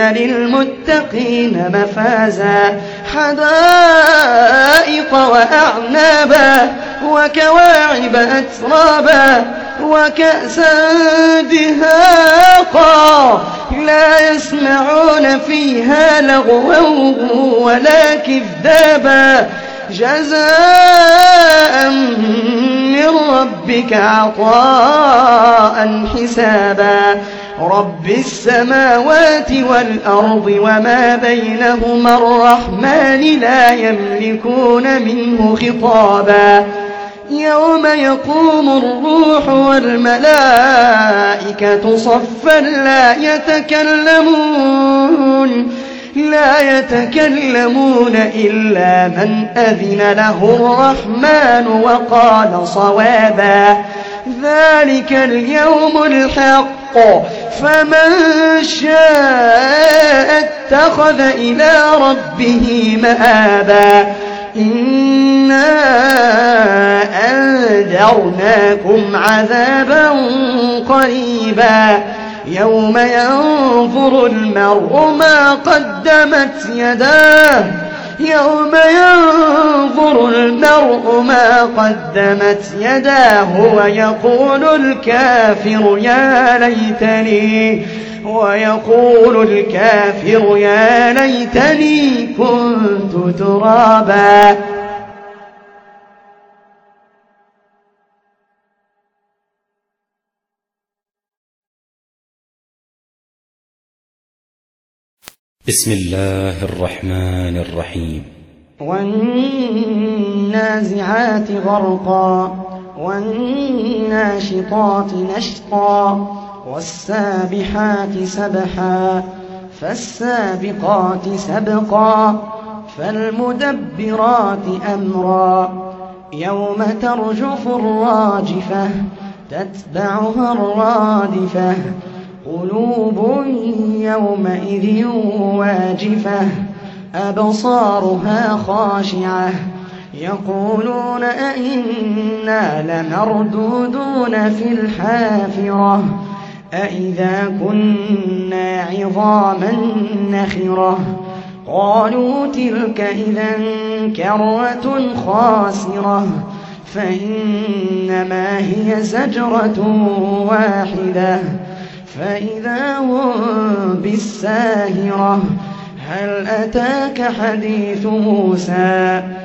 للمتقين مفازا حدائق وأعنابا وكواعب أترابا وكأسا دهاقا لا يسمعون فيها لغوا ولا كذابا جزاء من ربك عطاء حسابا رب السماوات والأرض وما بينهما الرحمن لا يملكون منه خطابا يوم يقوم الروح والملائكة صفا لا يتكلمون إلا من أذن له الرحمن وقال صوابا ذلك اليوم الحق فمن شاء اتخذ إلى ربه مآبا إنا أنذرناكم عذابا قريبا يوم ينظر المرء ما قدمت يداه ويقول الكافر يا ليتني كنت ترابا. بسم الله الرحمن الرحيم والنازعات غرقا والناشطات نشطا والسابحات سبحا فالسابقات سبقا فالمدبرات أمرا يوم ترجف الراجفة تتبعها الرادفة قلوب يومئذ واجفة أبصارها خاشعة يقولون أئنا لمردودون في الحافرة أئذا كنا عظاما نخرة قالوا تلك إذا كرة خاسرة فإنما هي زجرة واحدة فإذا هم بالساهرة هل أتاك حديث موسى